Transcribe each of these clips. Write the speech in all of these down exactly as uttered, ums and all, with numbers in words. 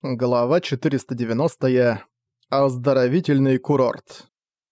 Глава четыреста девяностая. Оздоровительный курорт.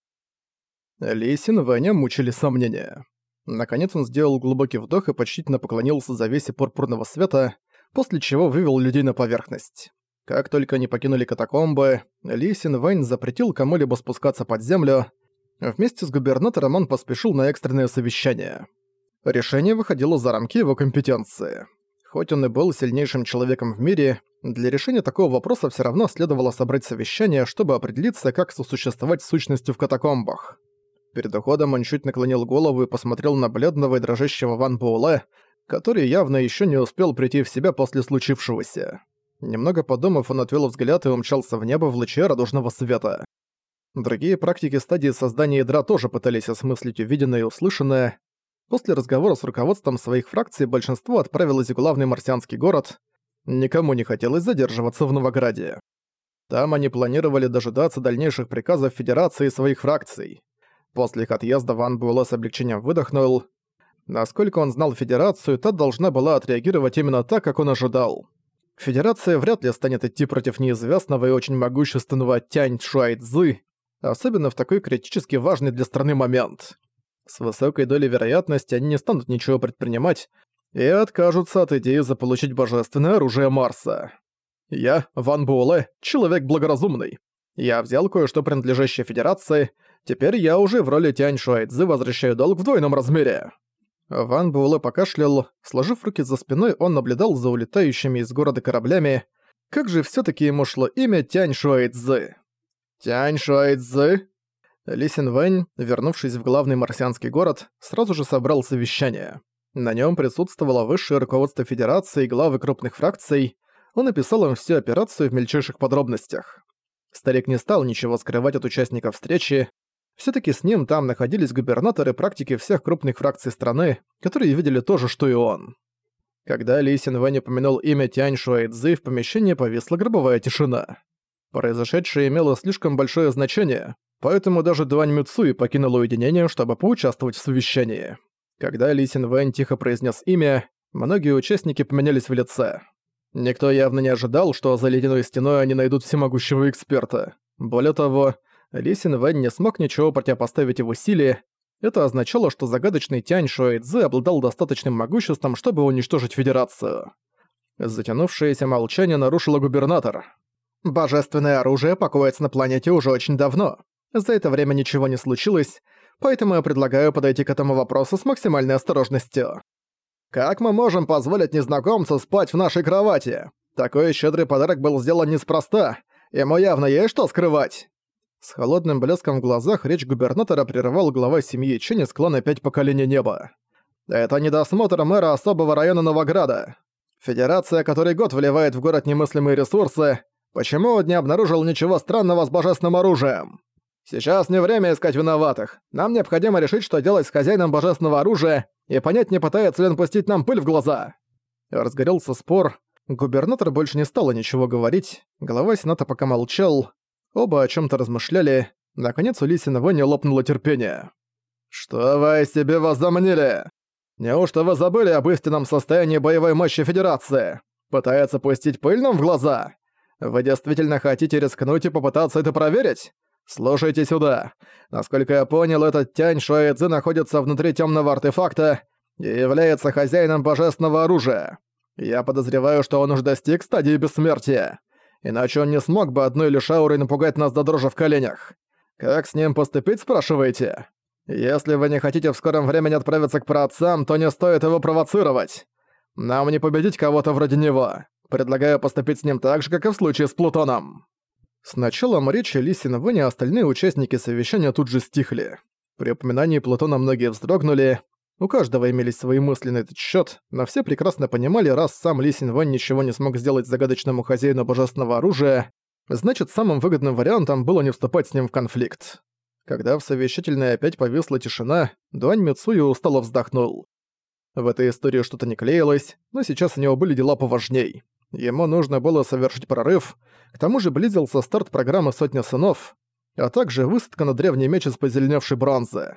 Ли Синвэня мучили сомнения. Наконец он сделал глубокий вдох и почтительно поклонился завесе пурпурного света, после чего вывел людей на поверхность. Как только они покинули катакомбы, Ли Синвэнь запретил кому-либо спускаться под землю. Вместе с губернатором он поспешил на экстренное совещание. Решение выходило за рамки его компетенции. Хоть он и был сильнейшим человеком в мире, для решения такого вопроса всё равно следовало собрать совещание, чтобы определиться, как сосуществовать с сущностью в катакомбах. Перед уходом он чуть наклонил голову и посмотрел на бледного и дрожащего Ван Буэлэ, который явно ещё не успел прийти в себя после случившегося. Немного подумав, он отвел взгляд и умчался в небо в луче радужного света. Другие практики стадии создания ядра тоже пытались осмыслить увиденное и услышанное. После разговора с руководством своих фракций большинство отправилось в главный марсианский город. Никому не хотелось задерживаться в Новограде. Там они планировали дожидаться дальнейших приказов Федерации и своих фракций. После их отъезда Ван Буэлэ с облегчением выдохнул. Насколько он знал Федерацию, та должна была отреагировать именно так, как он ожидал. Федерация вряд ли станет идти против неизвестного и очень могущественного Тянь Шуайцзы, особенно в такой критически важный для страны момент. С высокой долей вероятности они не станут ничего предпринимать и откажутся от идеи заполучить божественное оружие Марса. Я, Ван Буэлэ, человек благоразумный. Я взял кое-что принадлежащее Федерации, теперь я уже в роли Тянь Шуайцзы возвращаю долг в двойном размере. Ван Буэлэ покашлял, сложив руки за спиной, он наблюдал за улетающими из города кораблями. Как же всё-таки ему шло имя Тянь Шуайцзы? Тянь Шуайцзы? Ли Синвэнь, вернувшись в главный марсианский город, сразу же собрал совещание. На нём присутствовало высшее руководство Федерации и главы крупных фракций. Он описал им всю операцию в мельчайших подробностях. Старик не стал ничего скрывать от участников встречи. Всё-таки с ним там находились губернаторы практики всех крупных фракций страны, которые видели то же, что и он. Когда Ли Синвэнь упомянул имя Тянь Шуайцзы, в помещении повисла гробовая тишина. Произошедшее имело слишком большое значение, поэтому даже Дуань Мюцуи покинул уединение, чтобы поучаствовать в совещании. Когда Ли Синвэнь тихо произнес имя, многие участники поменялись в лице. Никто явно не ожидал, что за ледяной стеной они найдут всемогущего эксперта. Более того, Ли Синвэнь не смог ничего противопоставить его силе. Это означало, что загадочный Тянь Шуайцзы обладал достаточным могуществом, чтобы уничтожить Федерацию. Затянувшееся молчание нарушило губернатор. «Божественное оружие покоится на планете уже очень давно. За это время ничего не случилось, поэтому я предлагаю подойти к этому вопросу с максимальной осторожностью. Как мы можем позволить незнакомцу спать в нашей кровати? Такой щедрый подарок был сделан неспроста, ему явно есть что скрывать». С холодным блеском в глазах речь губернатора прервал глава семьи Чэнь из клана «Пять поколений неба». «Это недосмотр мэра особого района Новограда. Федерация, который год вливает в город немыслимые ресурсы, почему он не обнаружил ничего странного с божественным оружием? Сейчас не время искать виноватых. Нам необходимо решить, что делать с хозяином божественного оружия, и понять, не пытается ли он пустить нам пыль в глаза». Разгорелся спор. Губернатор больше не стал ничего говорить. Глава сената пока молчал. Оба о чём-то размышляли. Наконец у Ли Синвэня лопнуло терпение. «Что вы о себе возомнили? Неужто вы забыли об истинном состоянии боевой мощи Федерации? Пытается пустить пыль нам в глаза? Вы действительно хотите рискнуть и попытаться это проверить? Слушайте сюда. Насколько я понял, этот Тянь Шуайцзы находится внутри тёмного артефакта и является хозяином божественного оружия. Я подозреваю, что он уже достиг стадии бессмертия. Иначе он не смог бы одной лишь аурой напугать нас до дрожи в коленях. Как с ним поступить, спрашиваете? Если вы не хотите в скором времени отправиться к праотцам, то не стоит его провоцировать. Нам не победить кого-то вроде него. Предлагаю поступить с ним так же, как и в случае с Плутоном». С началом речи Ли Синвэня остальные участники совещания тут же стихли. При упоминании Плутона многие вздрогнули. У каждого имелись свои мысли на этот счёт, но все прекрасно понимали, раз сам Ли Синвэнь ничего не смог сделать загадочному хозяину божественного оружия, значит, самым выгодным вариантом было не вступать с ним в конфликт. Когда в совещательной опять повисла тишина, Дуань Мицуи устало вздохнул. В этой истории что-то не клеилось, но сейчас у него были дела поважней. Ему нужно было совершить прорыв, к тому же близился старт программы «Сотня сынов», а также высадка на древний меч из позеленевшей бронзы.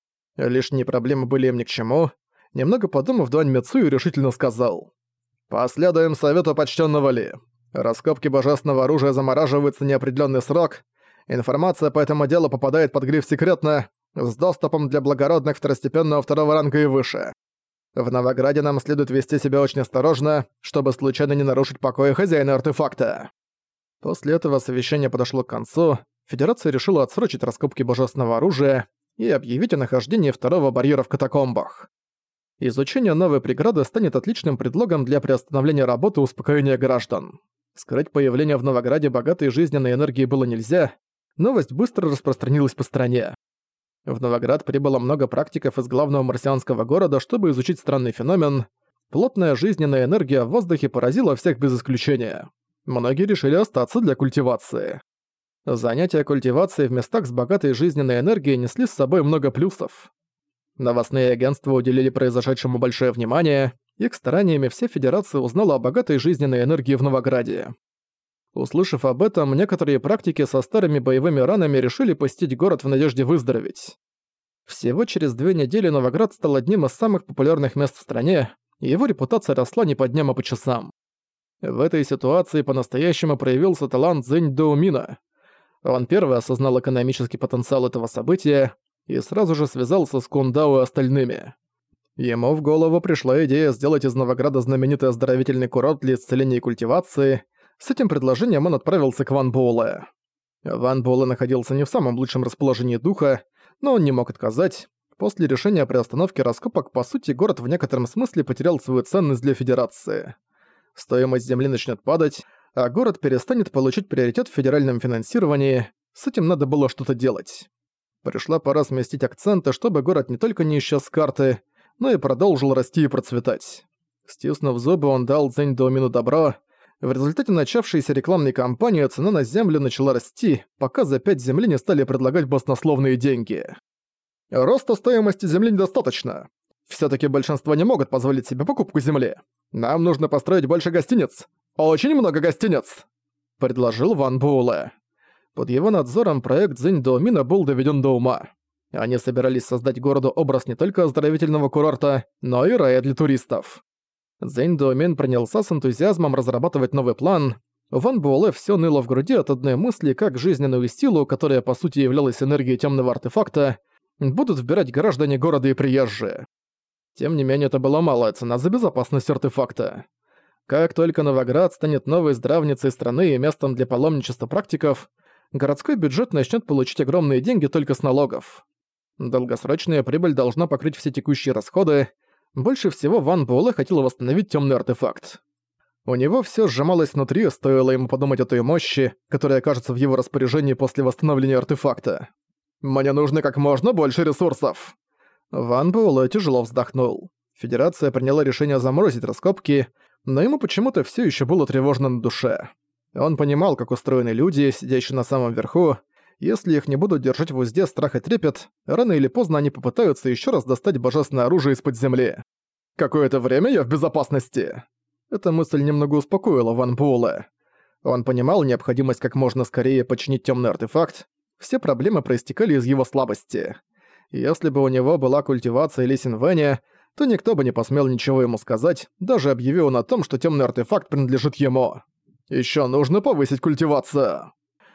Лишние проблемы были им ни к чему. Немного подумав, Дуань Мицуи решительно сказал: «Последуем совету почтенного Ли. Раскопки божественного оружия замораживаются неопределенный срок. Информация по этому делу попадает под гриф «Секретно» с доступом для благородных второстепенного второго ранга и выше. В Новограде нам следует вести себя очень осторожно, чтобы случайно не нарушить покоя хозяина артефакта. После этого совещание подошло к концу, Федерация решила отсрочить раскопки божественного оружия и объявить о нахождении второго барьера в катакомбах. Изучение новой преграды станет отличным предлогом для приостановления работы и успокоения граждан. Скрыть появление в Новограде богатой жизненной энергии было нельзя, новость быстро распространилась по стране. В Новоград прибыло много практиков из главного марсианского города, чтобы изучить странный феномен. Плотная жизненная энергия в воздухе поразила всех без исключения. Многие решили остаться для культивации. Занятия культивацией в местах с богатой жизненной энергией несли с собой много плюсов. Новостные агентства уделили произошедшему большое внимание, их стараниями вся Федерация узнала о богатой жизненной энергии в Новограде. Услышав об этом, некоторые практики со старыми боевыми ранами решили посетить город в надежде выздороветь. Всего через две недели Новоград стал одним из самых популярных мест в стране, и его репутация росла не по дням, а по часам. В этой ситуации по-настоящему проявился талант Цзинь Доумина. Он первый осознал экономический потенциал этого события и сразу же связался с Кундао и остальными. Ему в голову пришла идея сделать из Новограда знаменитый оздоровительный курорт для исцеления и культивации. С этим предложением он отправился к Ван Буэлэ. Ван Буэлэ находился не в самом лучшем расположении духа, но он не мог отказать. После решения приостановки раскопок, по сути, город в некотором смысле потерял свою ценность для Федерации. Стоимость земли начнет падать, а город перестанет получить приоритет в федеральном финансировании. С этим надо было что-то делать. Пришла пора сместить акценты, чтобы город не только не исчез с карты, но и продолжил расти и процветать. Стиснув зубы, он дал Цзэнь Доумину добро. В результате начавшейся рекламной кампании цена на землю начала расти, пока за пять земли не стали предлагать баснословные деньги. Роста стоимости земли недостаточно. Всё-таки большинство не могут позволить себе покупку земли. Нам нужно построить больше гостиниц. Очень много гостиниц, предложил Ван Буэлэ. Под его надзором проект Цзинь Доумина был доведен до ума. Они собирались создать городу образ не только оздоровительного курорта, но и рая для туристов. Цзинь Доумин принялся с энтузиазмом разрабатывать новый план. У Ван Буэлэ всё ныло в груди от одной мысли, как жизненную силу, которая по сути являлась энергией тёмного артефакта, будут вбирать граждане города и приезжие. Тем не менее, это была малая цена за безопасность артефакта. Как только Новоград станет новой здравницей страны и местом для паломничества практиков, городской бюджет начнет получить огромные деньги только с налогов. Долгосрочная прибыль должна покрыть все текущие расходы. Больше всего Ван Буэлэ хотел восстановить тёмный артефакт. У него всё сжималось внутри, стоило ему подумать о той мощи, которая окажется в его распоряжении после восстановления артефакта. «Мне нужно как можно больше ресурсов!» Ван Буэлэ тяжело вздохнул. Федерация приняла решение заморозить раскопки, но ему почему-то всё ещё было тревожно на душе. Он понимал, как устроены люди, сидящие на самом верху. Если их не будут держать в узде страх и трепет, рано или поздно они попытаются ещё раз достать божественное оружие из-под земли. «Какое-то время я в безопасности!» Эта мысль немного успокоила Ван Буэлэ. Он понимал необходимость как можно скорее починить тёмный артефакт. Все проблемы проистекали из его слабости. Если бы у него была культивация Ли Синвэня, то никто бы не посмел ничего ему сказать, даже объявив он о том, что тёмный артефакт принадлежит ему. «Ещё нужно повысить культивацию!»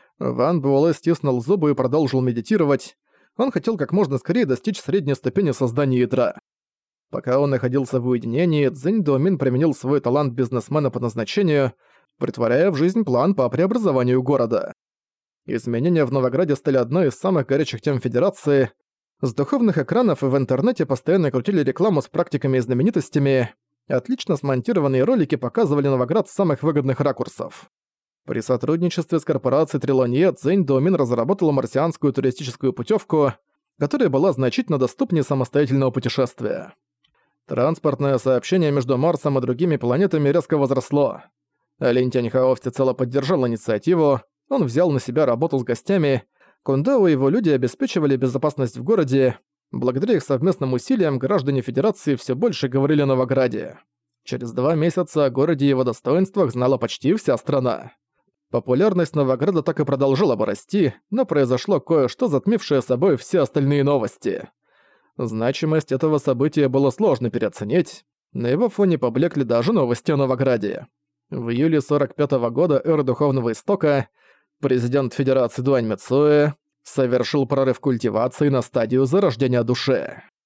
Ван Буэлэ стиснул зубы и продолжил медитировать. Он хотел как можно скорее достичь средней ступени создания ядра. Пока он находился в уединении, Цзинь Доумин применил свой талант бизнесмена по назначению, претворяя в жизнь план по преобразованию города. Изменения в Новограде стали одной из самых горячих тем Федерации. С духовных экранов и в интернете постоянно крутили рекламу с практиками и знаменитостями. Отлично смонтированные ролики показывали Новоград с самых выгодных ракурсов. При сотрудничестве с корпорацией Трилонье Цзинь Доумин разработала марсианскую туристическую путевку, которая была значительно доступнее самостоятельного путешествия. Транспортное сообщение между Марсом и другими планетами резко возросло. Лин Тяньхао всецело поддержал инициативу, он взял на себя работу с гостями, Кундао и его люди обеспечивали безопасность в городе. Благодаря их совместным усилиям граждане Федерации все больше говорили о Новограде. Через два месяца о городе и его достоинствах знала почти вся страна. Популярность Новограда так и продолжала бы расти, но произошло кое-что, затмившее собой все остальные новости. Значимость этого события было сложно переоценить, на его фоне поблекли даже новости о Новограде. В июле сорок пятого года эры Духовного Истока президент Федерации Дуань Мицуэ совершил прорыв культивации на стадию зарождения души.